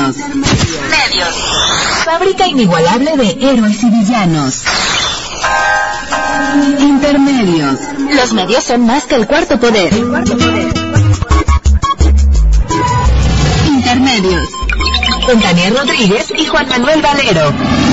Intermedios. Fábrica inigualable de héroes y villanos. Intermedios. Los medios son más que el cuarto poder. Intermedios. Con Daniel Rodríguez y Juan Manuel Valero.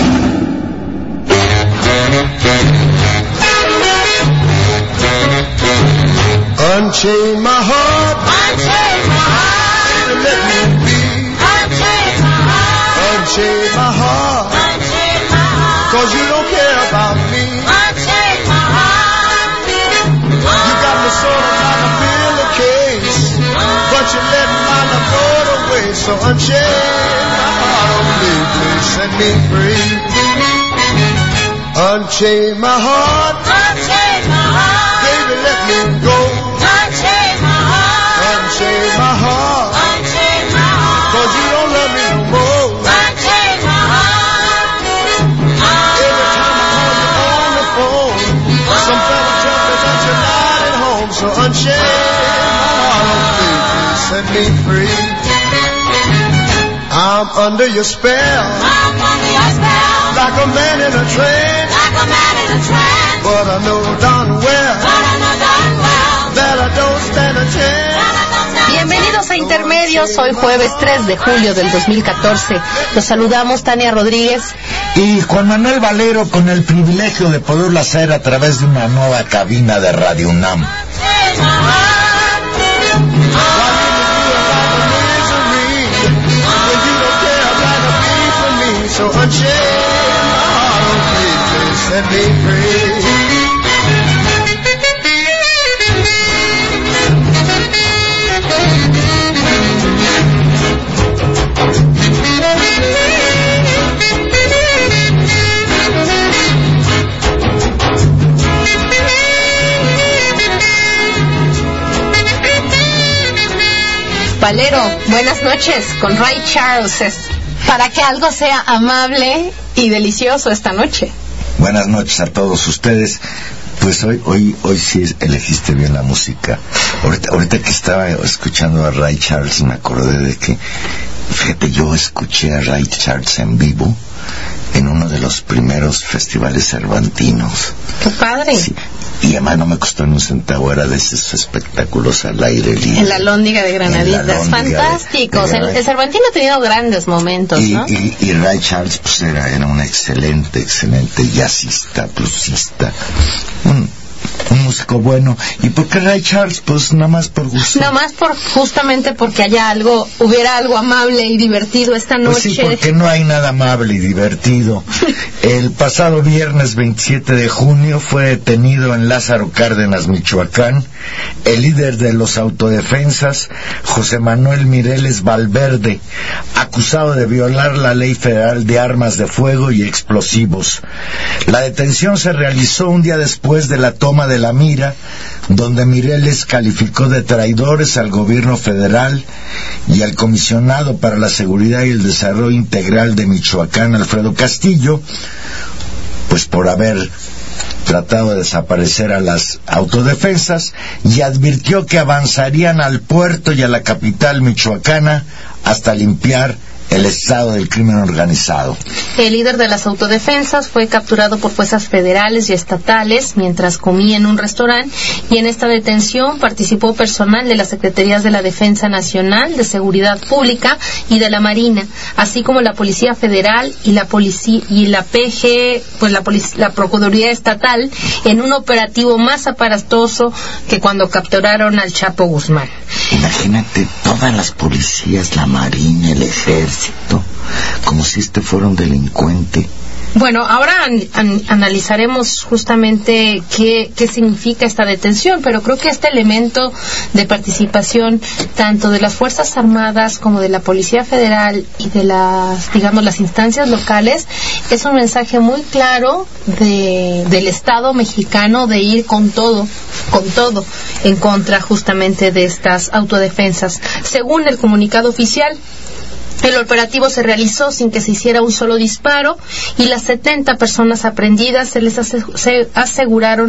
Unchain my heart, unchain my heart, and let me be. Unchain my heart, unchain my heart, unchain my heart, 'cause you don't care about me. Unchain my heart, you got me sort of like a bill of case, but you let my love go away. So unchain my heart, oh baby, set me free. Unchain my heart, unchain my heart, baby, let me go. Unchain my heart, 'cause you don't love me no more. Unchain my heart. Every time I call you on the phone, some fella tell me that you're not at home. So unchain my heart, oh baby, set me free. I'm under your spell. I'm under your spell. Like a man in a trance. Like a man in a trance. But I know darn well. That I don't stand a chance. Bienvenidos a Intermedios, hoy jueves 3 de julio del 2014. Los saludamos Tania Rodríguez y Juan Manuel Valero, con el privilegio de poderlo hacer a través de una nueva cabina de Radio UNAM. Valero, buenas noches, con Ray Charles, para que algo sea amable y delicioso esta noche. Buenas noches a todos ustedes. Pues hoy sí elegiste bien la música. Ahorita que estaba escuchando a Ray Charles me acordé de que, fíjate, yo escuché a Ray Charles en vivo en uno de los primeros festivales cervantinos. ¡Qué padre! Sí. Y además no me costó ni un centavo, era de esos espectáculos al aire libre. En la Lóndiga de Granaditas, fantásticos. El Cervantino ha tenido grandes momentos, ¿no? Y Ray Charles pues era un excelente jazzista, bluesista, un músico bueno. ¿Y por qué Ray Charles? Pues nada más por gusto. Nada más justamente porque hubiera algo amable y divertido esta noche. Pues sí, porque no hay nada amable y divertido. El pasado viernes 27 de junio fue detenido en Lázaro Cárdenas, Michoacán, el líder de los autodefensas, José Manuel Mireles Valverde, acusado de violar la Ley Federal de Armas de Fuego y Explosivos. La detención se realizó un día después de la toma de La Mira, donde Mireles calificó de traidores al gobierno federal y al comisionado para la seguridad y el desarrollo integral de Michoacán, Alfredo Castillo, pues por haber tratado de desaparecer a las autodefensas, y advirtió que avanzarían al puerto y a la capital michoacana hasta limpiar el estado del crimen organizado. El líder de las autodefensas fue capturado por fuerzas federales y estatales mientras comía en un restaurante, y en esta detención participó personal de las Secretarías de la Defensa Nacional, de Seguridad Pública y de la Marina, así como la Policía Federal y la PG, pues la Procuraduría Estatal, en un operativo más aparatoso que cuando capturaron al Chapo Guzmán. Imagínate, todas las policías, la Marina, el Ejército, como si fuera un delincuente. Bueno, ahora analizaremos justamente qué significa esta detención, pero creo que este elemento de participación tanto de las Fuerzas Armadas como de la Policía Federal y de las instancias locales es un mensaje muy claro del Estado mexicano de ir con todo en contra justamente de estas autodefensas. Según el comunicado oficial, el operativo se realizó sin que se hiciera un solo disparo, y las 70 personas aprehendidas se les aseguraron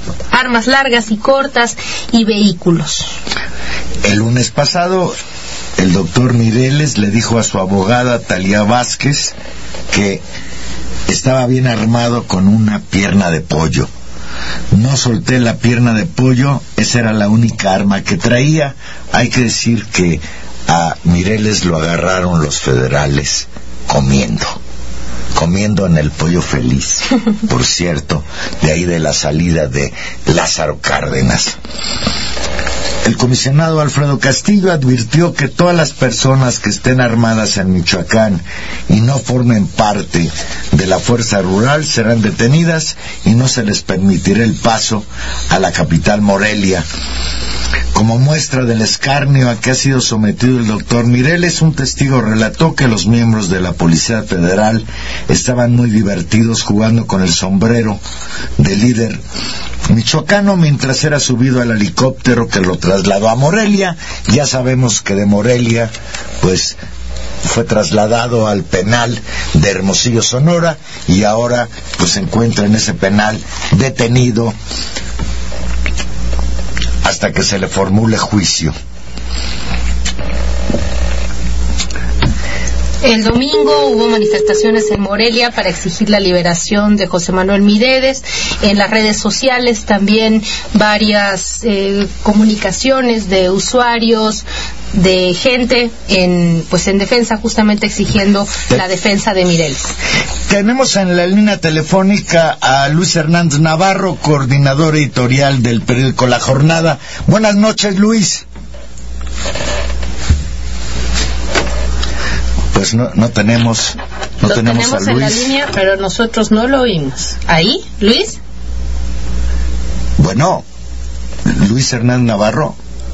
armas largas y cortas y vehículos. El lunes pasado el doctor Mireles le dijo a su abogada Talía Vázquez que estaba bien armado con una pierna de pollo. No solté la pierna de pollo, esa era la única arma que traía. Hay que decir que a Mireles lo agarraron los federales comiendo en el Pollo Feliz, por cierto, de ahí de la salida de Lázaro Cárdenas. El comisionado Alfredo Castillo advirtió que todas las personas que estén armadas en Michoacán y no formen parte de la fuerza rural serán detenidas y no se les permitirá el paso a la capital Morelia. Como muestra del escarnio a que ha sido sometido el doctor Mireles, un testigo relató que los miembros de la Policía Federal estaban muy divertidos jugando con el sombrero del líder michoacano mientras era subido al helicóptero que lo trasladó a Morelia. Ya sabemos que de Morelia pues fue trasladado al penal de Hermosillo, Sonora, y ahora pues se encuentra en ese penal detenido hasta que se le formule juicio. El domingo hubo manifestaciones en Morelia para exigir la liberación de José Manuel Mireles. En las redes sociales también varias comunicaciones de usuarios, de gente en defensa, justamente exigiendo la defensa de Mireles. Tenemos en la línea telefónica a Luis Hernández Navarro, coordinador editorial del periódico La Jornada. Buenas noches, Luis. Pues no tenemos a Luis. Lo tenemos en la línea, pero nosotros no lo oímos. ¿Ahí, Luis? Bueno, Luis Hernández Navarro.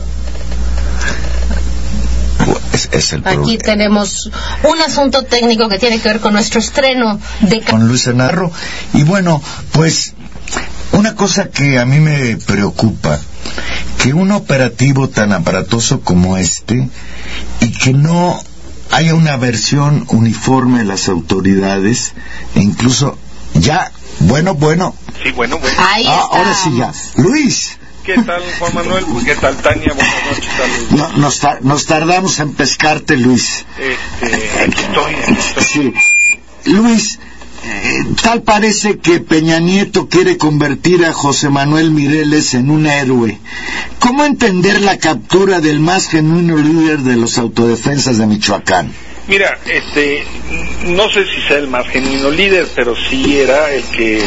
Es el Aquí tenemos un asunto técnico que tiene que ver con nuestro estreno con Luis Hernández Navarro. Y bueno, pues una cosa que a mí me preocupa, que un operativo tan aparatoso como este, y que no haya una versión uniforme de las autoridades, e incluso ya, bueno. Sí, bueno. Ahí está. Ahora sí ya. Luis. ¿Qué tal, Juan Manuel? ¿Qué tal, Tania? Buenas noches. Saludos. Nos tardamos en pescarte, Luis. Aquí estoy. Sí. Luis, tal parece que Peña Nieto quiere convertir a José Manuel Mireles en un héroe. ¿Cómo entender la captura del más genuino líder de los autodefensas de Michoacán? Mira, no sé si sea el más genuino líder, pero sí era el que,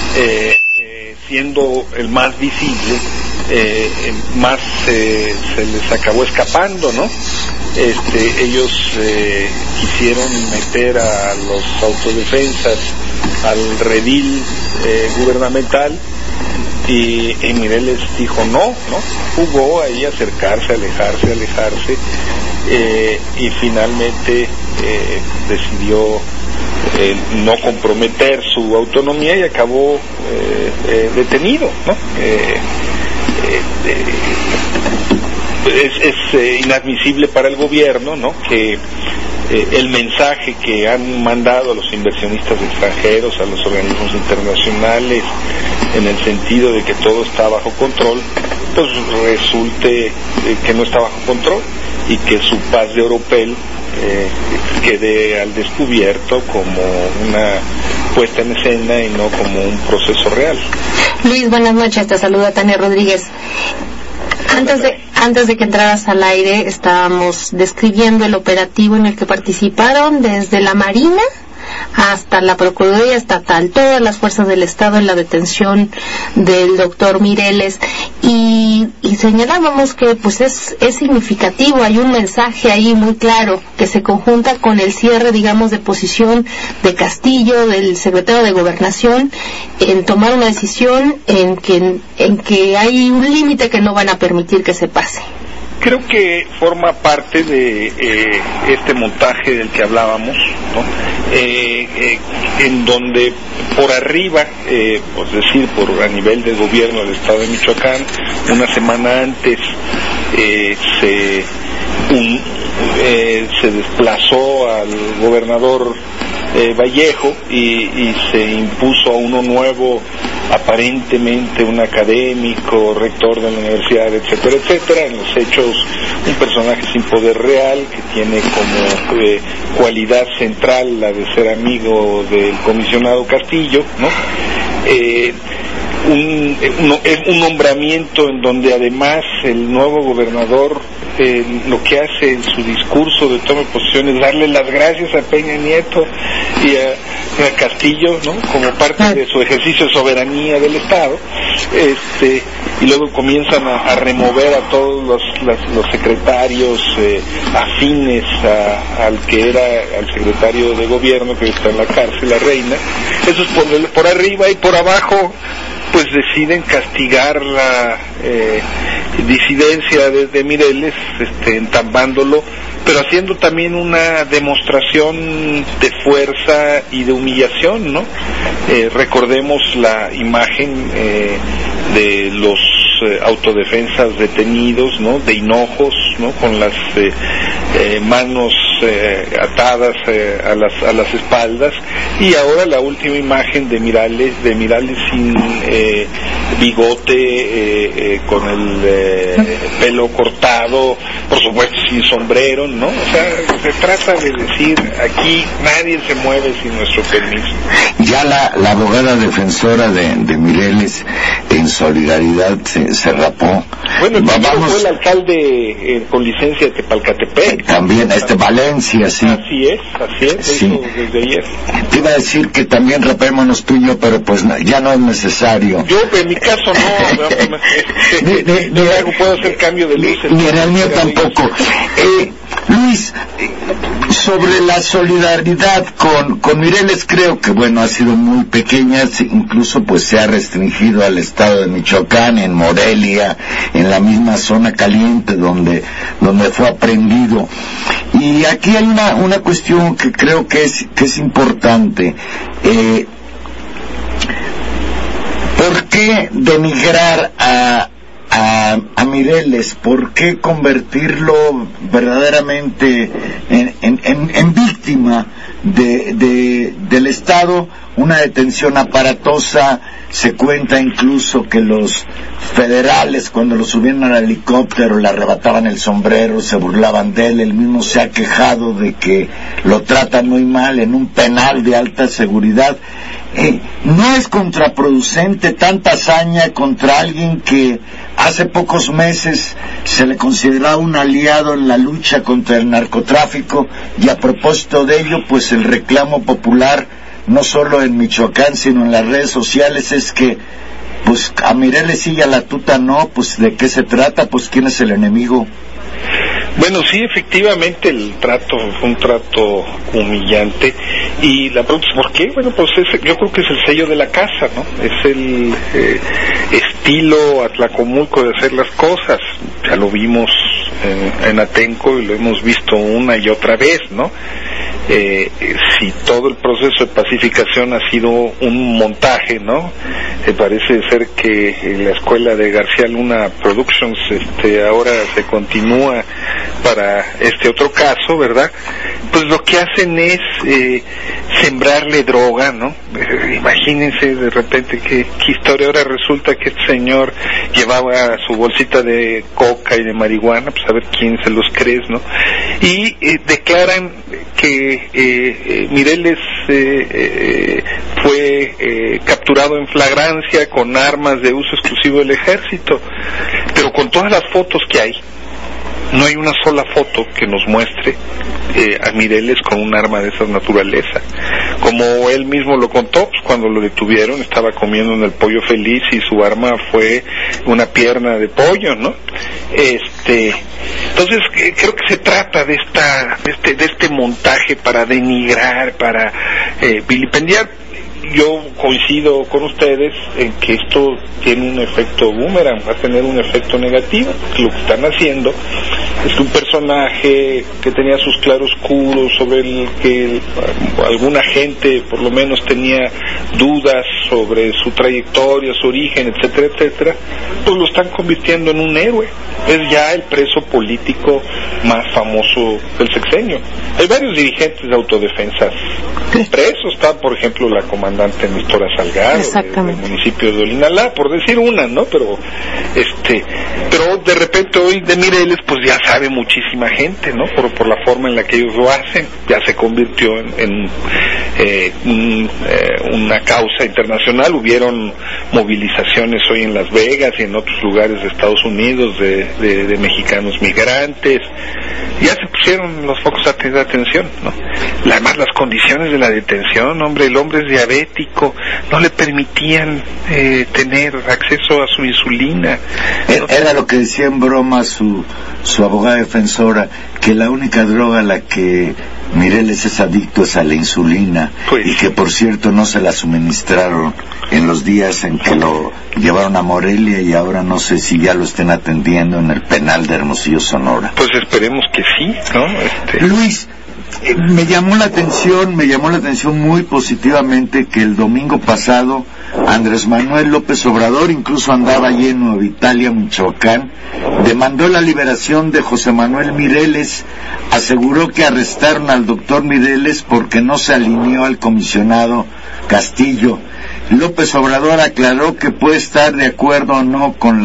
siendo el más visible, más se les acabó escapando, ¿no? Ellos quisieron meter a los autodefensas al redil gubernamental, y Mireles dijo no, jugó ahí a acercarse, alejarse, y finalmente decidió no comprometer su autonomía y acabó detenido, ¿no? Es inadmisible para el gobierno, ¿no?, que el mensaje que han mandado a los inversionistas extranjeros, a los organismos internacionales, en el sentido de que todo está bajo control, pues resulte que no está bajo control, y que su paz de oropel quede al descubierto como una puesta en escena y no como un proceso real. Luis, buenas noches, te saluda Tania Rodríguez. Antes de que entraras al aire, estábamos describiendo el operativo en el que participaron desde la Marina hasta la Procuraduría Estatal, todas las fuerzas del Estado en la detención del doctor Mireles, y señalábamos que pues es significativo, hay un mensaje ahí muy claro que se conjunta con el cierre, digamos, de posición de Castillo, del secretario de Gobernación, en tomar una decisión en que hay un límite que no van a permitir que se pase. Creo que forma parte de este montaje del que hablábamos, ¿no? En donde por arriba, es decir, a nivel del gobierno del Estado de Michoacán, una semana antes se desplazó al gobernador Vallejo y se impuso a uno nuevo aparentemente un académico, rector de la universidad, etcétera, etcétera. En los hechos, un personaje sin poder real, que tiene como cualidad central la de ser amigo del comisionado Castillo, ¿no? Un nombramiento en donde además el nuevo gobernador lo que hace en su discurso de toma de posición es darle las gracias a Peña Nieto y a Castillo, ¿no? Como parte de su ejercicio de soberanía del Estado, y luego comienzan a remover a todos los secretarios afines al que era al secretario de gobierno, que está en la cárcel, la Reina. Eso es por arriba, y por abajo pues deciden castigar la disidencia de Mireles, entambándolo, pero haciendo también una demostración de fuerza y de humillación, ¿no? Recordemos la imagen de los autodefensas detenidos, ¿no? De hinojos, ¿no? Con las manos atadas a las espaldas, y ahora la última imagen de Mireles sin bigote, con el pelo cortado, por supuesto sin sombrero, ¿no? O sea, se trata de decir, aquí nadie se mueve sin nuestro permiso. Ya la abogada defensora de Mireles, en solidaridad, se rapó. Bueno, el fue el alcalde con licencia de Tepalcatepec. También, Valencia, sí. Así es, sí. Desde ayer. Te iba a decir que también rapémonos tú y yo, pero pues ya no es necesario. Yo, en mi caso, no puedo hacer cambio de luces. Ni en el mío tampoco. Luis, sobre la solidaridad con Mireles, creo que bueno, ha sido muy pequeña, incluso pues se ha restringido al estado de Michoacán, en Morelia, en la misma zona caliente donde fue aprehendido. Y aquí hay una cuestión que creo que es importante. ¿Por qué denigrar a Mireles? ¿Por qué convertirlo verdaderamente en víctima del Estado? Una detención aparatosa. Se cuenta incluso que los federales, cuando lo subían al helicóptero, le arrebataban el sombrero, se burlaban de él. Él mismo se ha quejado de que lo tratan muy mal en un penal de alta seguridad. ¿No es contraproducente tanta hazaña contra alguien que hace pocos meses se le consideraba un aliado en la lucha contra el narcotráfico? Y a propósito de ello, pues el reclamo popular, no solo en Michoacán, sino en las redes sociales, es que pues a Mireles sí y a la tuta no. Pues ¿de qué se trata? Pues ¿quién es el enemigo? Bueno, sí, efectivamente el trato fue un trato humillante, y la pregunta es ¿por qué? Bueno, pues yo creo que es el sello de la casa, ¿no? Es el estilo atlacomulco de hacer las cosas. Ya lo vimos en Atenco y lo hemos visto una y otra vez, ¿no? Si todo el proceso de pacificación ha sido un montaje, ¿no? Parece ser que la escuela de García Luna Productions ahora se continúa para este otro caso, ¿verdad? Pues lo que hacen es sembrarle droga, ¿no? Imagínense de repente qué historia. Ahora resulta que este señor llevaba su bolsita de coca y de marihuana, pues a ver quién se los cree, ¿no? Y declaran que Mireles fue capturado en flagrancia con armas de uso exclusivo del ejército, pero con todas las fotos que hay, no hay una sola foto que nos muestre a Mireles con un arma de esa naturaleza. Como él mismo lo contó, pues cuando lo detuvieron estaba comiendo en el Pollo Feliz y su arma fue una pierna de pollo, ¿no? Entonces creo que se trata de este montaje para denigrar, para vilipendiar. Yo coincido con ustedes en que esto tiene un efecto boomerang, va a tener un efecto negativo. Lo que están haciendo es que un personaje que tenía sus claroscuros, sobre el que alguna gente por lo menos tenía dudas sobre su trayectoria, su origen, etcétera, etcétera, pues lo están convirtiendo en un héroe. Es ya el preso político más famoso del sexenio. Hay varios dirigentes de autodefensas presos. Está, por ejemplo, la comandante comandante Nestora Salgado, del municipio de Olinalá, por decir una, ¿no? Pero de repente hoy de Mireles pues ya sabe muchísima gente, ¿no? Por la forma en la que ellos lo hacen, ya se convirtió en una causa internacional. Hubieron movilizaciones hoy en Las Vegas y en otros lugares de Estados Unidos de mexicanos migrantes. Ya se pusieron los focos de atención, ¿no? Además las condiciones de la detención, hombre, el hombre es diabético, no le permitían tener acceso a su insulina. Era lo que decía en broma su abogada defensora, que la única droga a la que Mireles es adicto es a la insulina, pues, y que por cierto no se la suministraron en los días en que lo llevaron a Morelia, y ahora no sé si ya lo estén atendiendo en el penal de Hermosillo, Sonora. Pues esperemos que sí, ¿no? Luis, me llamó la atención muy positivamente que el domingo pasado Andrés Manuel López Obrador incluso andaba allí en Nueva Italia, Michoacán, demandó la liberación de José Manuel Mireles, aseguró que arrestaron al doctor Mireles porque no se alineó al comisionado Castillo. López Obrador aclaró que puede estar de acuerdo o no con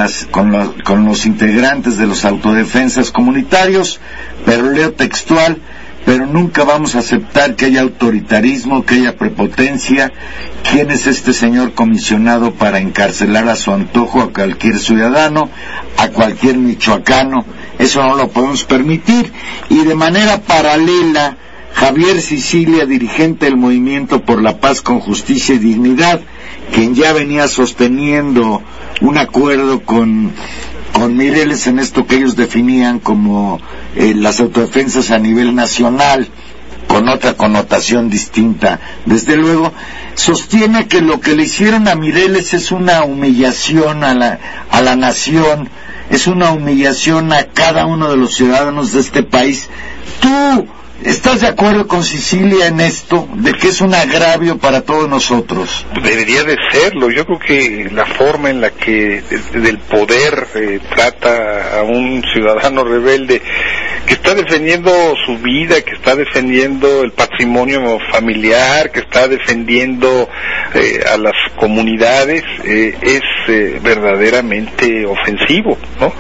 los integrantes de los autodefensas comunitarios, pero leo textual: pero nunca vamos a aceptar que haya autoritarismo, que haya prepotencia. ¿Quién es este señor comisionado para encarcelar a su antojo a cualquier ciudadano, a cualquier michoacano? Eso no lo podemos permitir. Y de manera paralela, Javier Sicilia, dirigente del Movimiento por la Paz con Justicia y Dignidad, quien ya venía sosteniendo un acuerdo con Mireles en esto que ellos definían como las autodefensas a nivel nacional, con otra connotación distinta, desde luego, sostiene que lo que le hicieron a Mireles es una humillación a la nación, es una humillación a cada uno de los ciudadanos de este país. ¿Tú estás de acuerdo con Sicilia en esto, de que es un agravio para todos nosotros? Debería de serlo. Yo creo que la forma en la que del poder trata a un ciudadano rebelde que está defendiendo su vida, que está defendiendo el patrimonio familiar, que está defendiendo a las comunidades, es verdaderamente ofensivo, ¿no?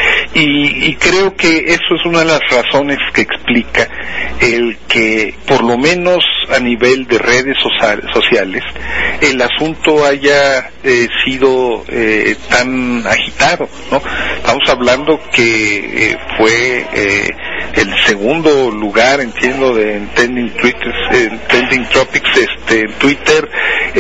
Y creo que eso es una de las razones que explica el que, por lo menos a nivel de redes sociales, el asunto haya sido tan agitado, ¿no? Estamos hablando que fue el segundo lugar, entiendo, de Trending Topics, en Twitter.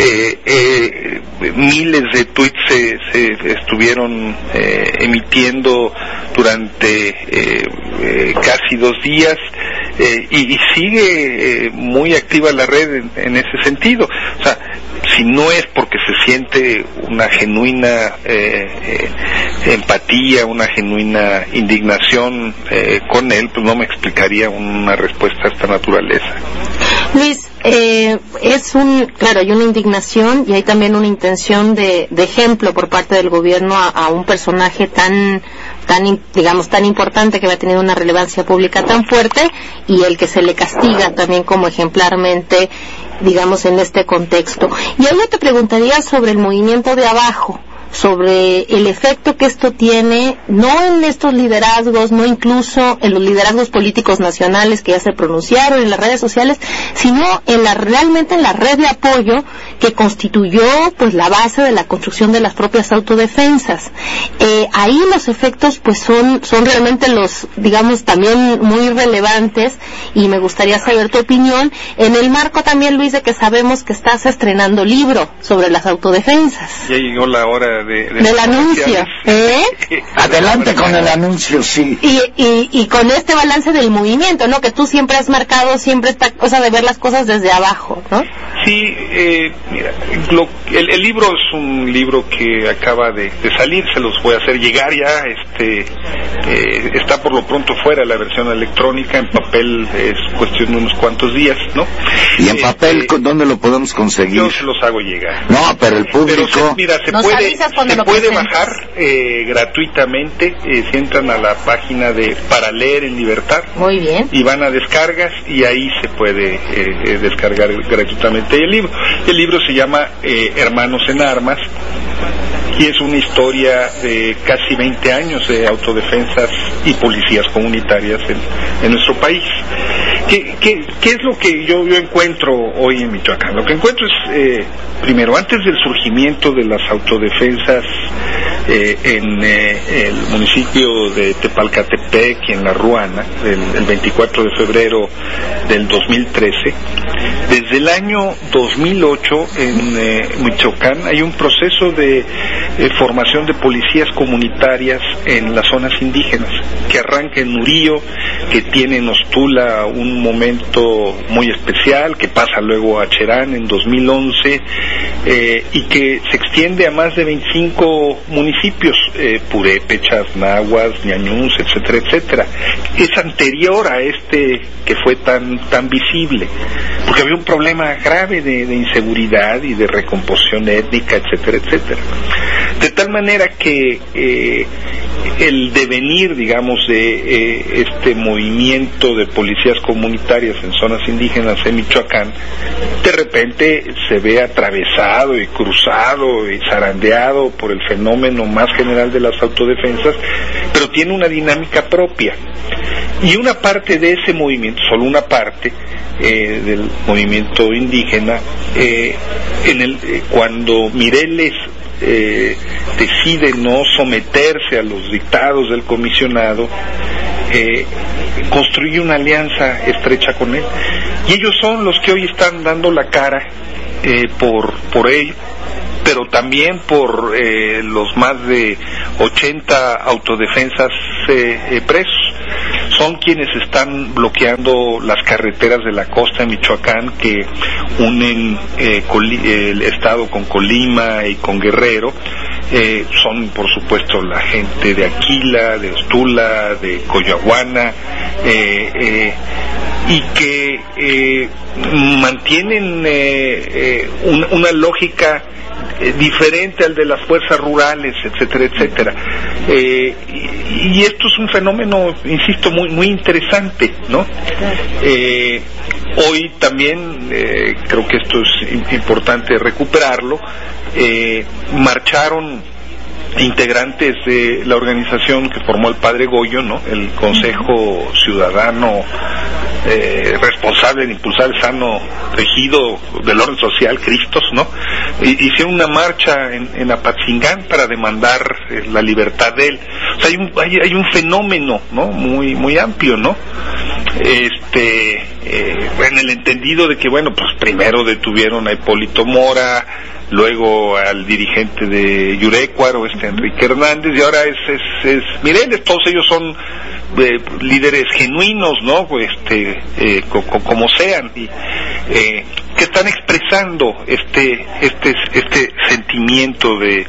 Miles de tweets se estuvieron emitiendo durante casi 2 días, y sigue muy activa la red en ese sentido. O sea, si no es porque se siente una genuina empatía, una genuina indignación con él, pues no me explicaría una respuesta de esta naturaleza. Luis, hay una indignación y hay también una intención de ejemplo por parte del gobierno a un personaje tan importante, que va a tener una relevancia pública tan fuerte, y el que se le castiga también como ejemplarmente, digamos, en este contexto. Y ahí yo te preguntaría sobre el movimiento de abajo, sobre el efecto que esto tiene, no en estos liderazgos, no incluso en los liderazgos políticos nacionales que ya se pronunciaron en las redes sociales, sino realmente en la red de apoyo que constituyó pues la base de la construcción de las propias autodefensas. Ahí los efectos pues son realmente también muy relevantes, y me gustaría saber tu opinión en el marco también, Luis, de que sabemos que estás estrenando libro sobre las autodefensas. Ya llegó la hora del anuncio. Adelante con el anuncio, sí. Y con este balance del movimiento, ¿no? Que tú siempre has marcado, siempre esta cosa de ver las cosas desde abajo, ¿no? Sí, mira, el libro es un libro que acaba de salir, se los voy a hacer llegar ya, está por lo pronto fuera la versión electrónica, en papel es cuestión de unos cuantos días, ¿no? ¿Y en papel dónde lo podemos conseguir? Yo se los hago llegar. No, pero el público... Pero se nos puede... avisas avisas cuando se lo puede presentes. bajar gratuitamente, si entran a la página de Para Leer en Libertad. Muy bien. Y van a descargas y ahí se puede descargar gratuitamente el libro. El libro se llama Hermanos en Armas y es una historia de casi 20 años de autodefensas y policías comunitarias en nuestro país. ¿Qué es lo que yo encuentro hoy en Michoacán? Lo que encuentro es, primero, antes del surgimiento de las autodefensas en el municipio de Tepalcatepec y en La Ruana, el 24 de febrero del 2013, desde el año 2008 en Michoacán hay un proceso de formación de policías comunitarias en las zonas indígenas, que arranca en Murillo, que tiene en Ostula un momento muy especial, que pasa luego a Cherán en 2011, y que se extiende a más de 25 municipios, Purépechas, Nahuas, Ñañús, etcétera, etcétera. Es anterior a este que fue tan visible, porque había un problema grave de inseguridad y de recomposición étnica, etcétera, etcétera. De tal manera que el devenir, digamos, de este movimiento de policías comunitarias en zonas indígenas en Michoacán, de repente se ve atravesado y cruzado y zarandeado por el fenómeno más general de las autodefensas, pero tiene una dinámica propia. Y una parte de ese movimiento, solo una parte del movimiento indígena, cuando Mireles decide no someterse a los dictados del comisionado, construye una alianza estrecha con él, y ellos son los que hoy están dando la cara por ello, pero también por los más de 80 autodefensas presos. Son quienes están bloqueando las carreteras de la costa de Michoacán que unen el estado con Colima y con Guerrero. Son, por supuesto, la gente de Aquila, de Ostula, de Coyahuana, y que mantienen una lógica diferente al de las fuerzas rurales, etcétera, etcétera. Y esto es un fenómeno, insisto, muy interesante, ¿no? Hoy también, creo que esto es importante recuperarlo, marcharon integrantes de la organización que formó el padre Goyo, ¿no? El Consejo Ciudadano responsable de impulsar el sano tejido del orden social, Cristos, ¿no? Hicieron una marcha en Apatzingán para demandar la libertad de él. O sea, hay un fenómeno, ¿no? Muy amplio, ¿no? En el entendido de que, bueno, pues primero detuvieron a Hipólito Mora, luego al dirigente de Yurecuaro, Enrique Hernández, y ahora es Mireles. Todos ellos son líderes genuinos, ¿no? Como sean, y que están expresando este sentimiento de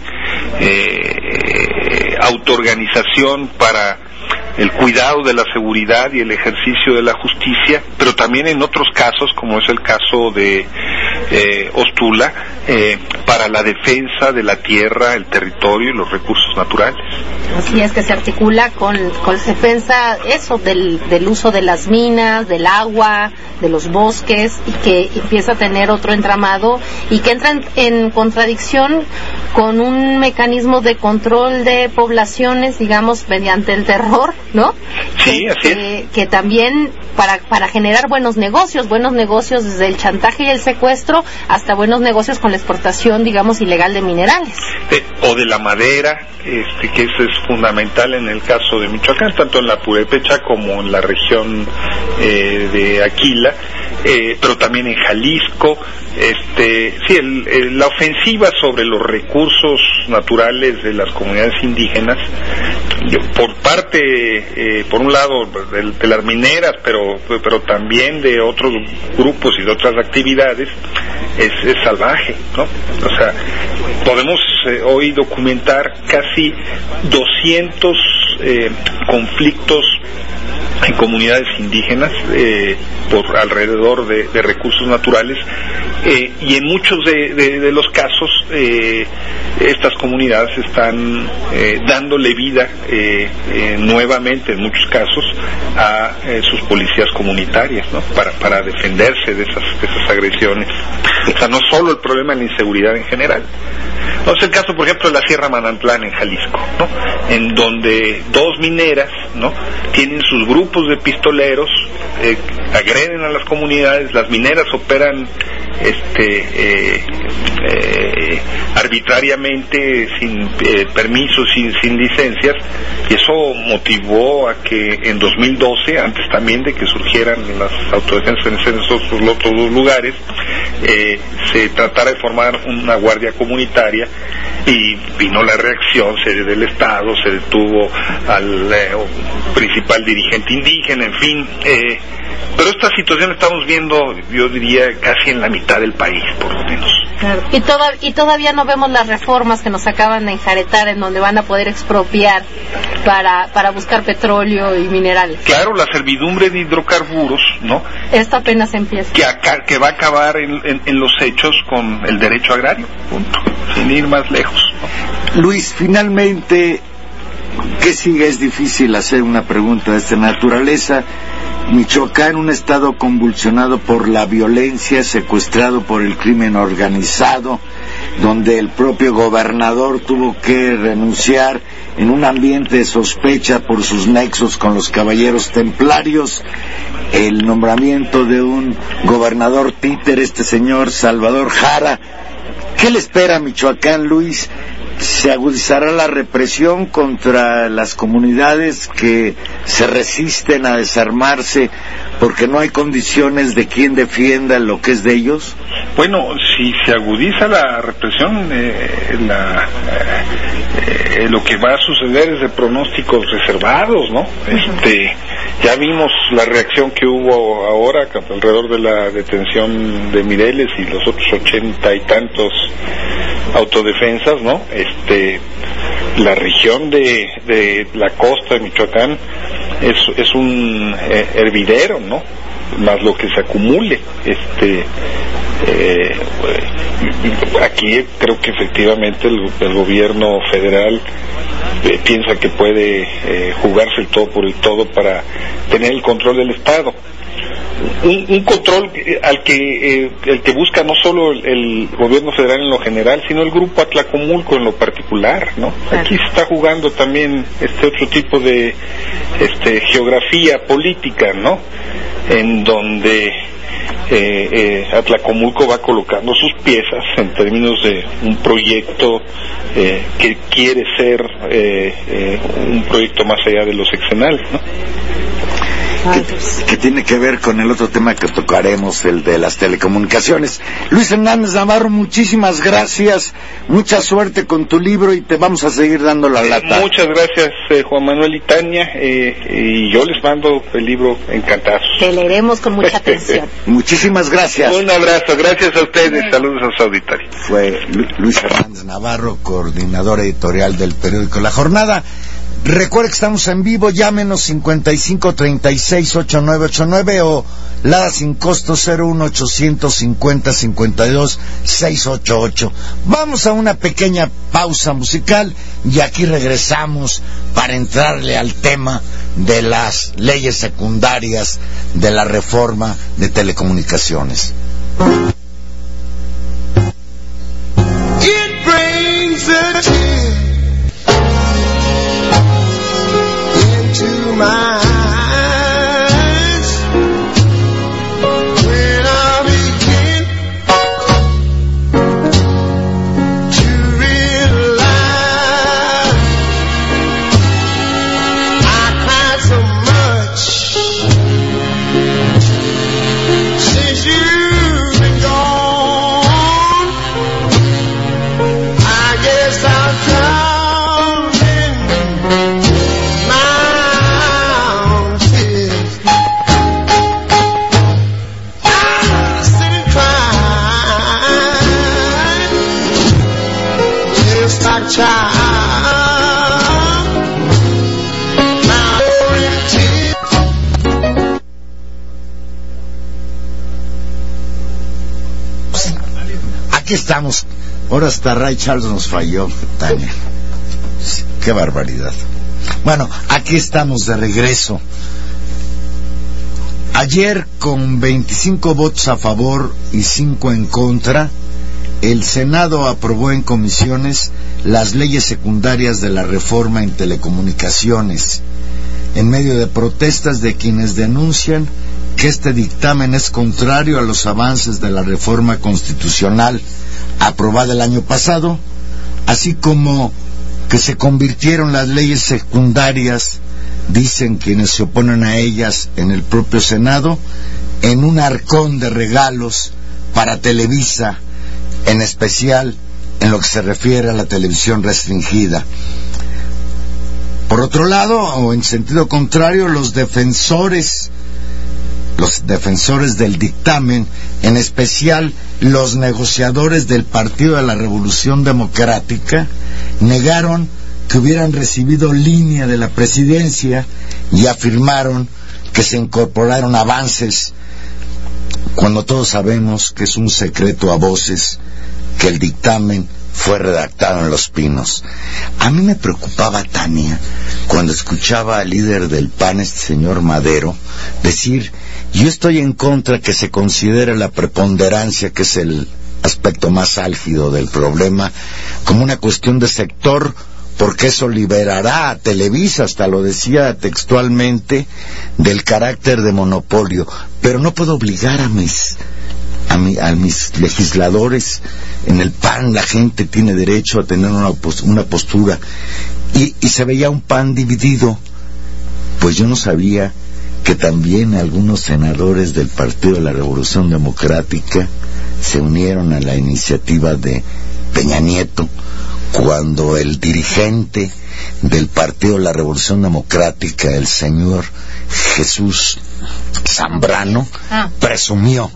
autoorganización para el cuidado de la seguridad y el ejercicio de la justicia, pero también en otros casos, como es el caso de Ostula, para la defensa de la tierra, el territorio y los recursos naturales. Así es, que se articula con defensa del uso de las minas, del agua, de los bosques, y que empieza a tener otro entramado y que entra en contradicción con un mecanismo de control de poblaciones, digamos, mediante el terror, ¿no? Sí, así es. Que también para generar buenos negocios desde el chantaje y el secuestro hasta buenos negocios con la exportación, digamos, ilegal de minerales. O de la madera, que eso es fundamental en el caso de Michoacán, tanto en la Purépecha como en la región de Aquila, pero también en Jalisco. La ofensiva sobre los recursos naturales de las comunidades indígenas, por un lado de las mineras, pero también de otros grupos y de otras actividades, es salvaje, ¿no? O sea, podemos hoy documentar casi 200 conflictos en comunidades indígenas por alrededor de recursos naturales, y en muchos de los casos estas comunidades están dándole vida nuevamente, en muchos casos, a sus policías comunitarias, ¿no? para defenderse de esas agresiones. O sea, no solo el problema de la inseguridad en general. No es el caso, por ejemplo, de la Sierra Manantlán en Jalisco, ¿no? En donde dos mineras, ¿no?, tienen sus grupos de pistoleros, agreden a las comunidades, las mineras operan arbitrariamente, sin permisos, sin licencias, y eso motivó a que en 2012, antes también de que surgieran las autodefensas en esos otros dos lugares, se tratara de formar una guardia comunitaria, y vino la reacción del Estado, se detuvo al principal dirigente indígena, en fin. Pero esta situación estamos viendo, yo diría, casi en la mitad del país, por lo menos. Claro. Y todavía no vemos las reformas que nos acaban de enjaretar, en donde van a poder expropiar para buscar petróleo y minerales. Claro, la servidumbre de hidrocarburos, ¿no? Esto apenas empieza. Que va a acabar en los hechos con el derecho agrario, punto, sin ir más lejos, ¿no? Luis, finalmente, ¿qué sigue? Es difícil hacer una pregunta de esta naturaleza. Michoacán, un estado convulsionado por la violencia, secuestrado por el crimen organizado, donde el propio gobernador tuvo que renunciar en un ambiente de sospecha por sus nexos con los caballeros templarios, el nombramiento de un gobernador títer, este señor Salvador Jara. ¿Qué le espera a Michoacán, Luis? ¿Se agudizará la represión contra las comunidades que se resisten a desarmarse porque no hay condiciones de quien defienda lo que es de ellos? Bueno, si se agudiza la represión, lo que va a suceder es de pronósticos reservados, ¿no? Ya vimos la reacción que hubo ahora alrededor de la detención de Mireles y los otros 80 y tantos autodefensas, ¿no? La región de la costa de Michoacán es un hervidero, ¿no? Más lo que se acumule. Aquí creo que efectivamente el gobierno federal piensa que puede jugarse el todo por el todo para tener el control del Estado. Un control el que busca no solo el gobierno federal en lo general, sino el grupo Atlacomulco en lo particular, ¿no? Aquí se está jugando también otro tipo de geografía política, ¿no? En donde Atlacomulco va colocando sus piezas en términos de un proyecto que quiere ser un proyecto más allá de lo sexenal, ¿no? Que tiene que ver con el otro tema que tocaremos, el de las telecomunicaciones. Luis Hernández Navarro, muchísimas gracias, mucha suerte con tu libro y te vamos a seguir dando la lata. Muchas gracias, Juan Manuel y Tania, y yo les mando el libro encantados. Que leeremos con mucha atención. Muchísimas gracias. Un abrazo, gracias a ustedes, saludos a su auditorio. Fue Luis Hernández Navarro, coordinador editorial del periódico La Jornada. Recuerde que estamos en vivo, llámenos 55368989 o Lada sin costo 0185052-688. Vamos a una pequeña pausa musical y aquí regresamos para entrarle al tema de las leyes secundarias de la reforma de telecomunicaciones. It brings a tear into my eyes when I begin to realize I cried so much since you've been gone. Aquí estamos. Ahora hasta Ray Charles nos falló, Tania. Qué barbaridad. Bueno, aquí estamos de regreso. Ayer, con 25 votos a favor y 5 en contra, el Senado aprobó en comisiones las leyes secundarias de la reforma en telecomunicaciones, en medio de protestas de quienes denuncian que este dictamen es contrario a los avances de la reforma constitucional aprobada el año pasado, así como que se convirtieron las leyes secundarias, dicen quienes se oponen a ellas en el propio Senado, en un arcón de regalos para Televisa, en especial en lo que se refiere a la televisión restringida. Por otro lado, o en sentido contrario, los defensores del dictamen, en especial los negociadores del Partido de la Revolución Democrática, negaron que hubieran recibido línea de la presidencia y afirmaron que se incorporaron avances, cuando todos sabemos que es un secreto a voces que el dictamen fue redactado en Los Pinos. A mí me preocupaba, Tania, cuando escuchaba al líder del PAN, este señor Madero, decir: yo estoy en contra que se considere la preponderancia, que es el aspecto más álgido del problema, como una cuestión de sector, porque eso liberará a Televisa, hasta lo decía textualmente, del carácter de monopolio. Pero no puedo obligar a mis legisladores. En el PAN la gente tiene derecho a tener una postura, y se veía un PAN dividido. Pues yo no sabía que también algunos senadores del Partido de la Revolución Democrática se unieron a la iniciativa de Peña Nieto, cuando el dirigente del Partido de la Revolución Democrática, el señor Jesús Zambrano, presumió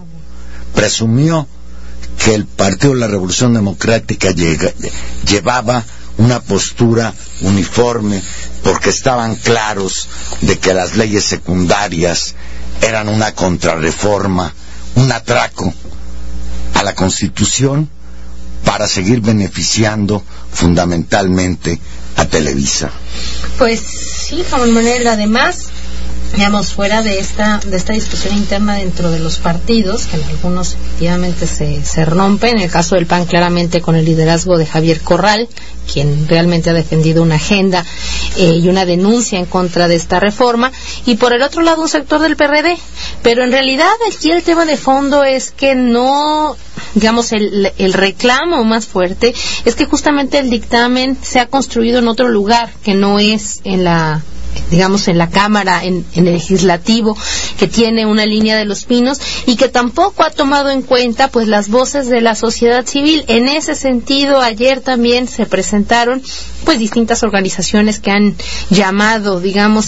que el Partido de la Revolución Democrática llevaba una postura uniforme, porque estaban claros de que las leyes secundarias eran una contrarreforma, un atraco a la Constitución para seguir beneficiando fundamentalmente a Televisa. Pues sí, Juan Manuel, además, digamos, fuera de esta discusión interna dentro de los partidos, que en algunos efectivamente se rompe, en el caso del PAN claramente con el liderazgo de Javier Corral, quien realmente ha defendido una agenda y una denuncia en contra de esta reforma, y por el otro lado un sector del PRD. Pero en realidad aquí el tema de fondo es que no, digamos, el reclamo más fuerte es que justamente el dictamen se ha construido en otro lugar, que no es en la Cámara, en el Legislativo, que tiene una línea de Los Pinos, y que tampoco ha tomado en cuenta pues las voces de la sociedad civil. En ese sentido, ayer también se presentaron pues distintas organizaciones que han llamado, digamos,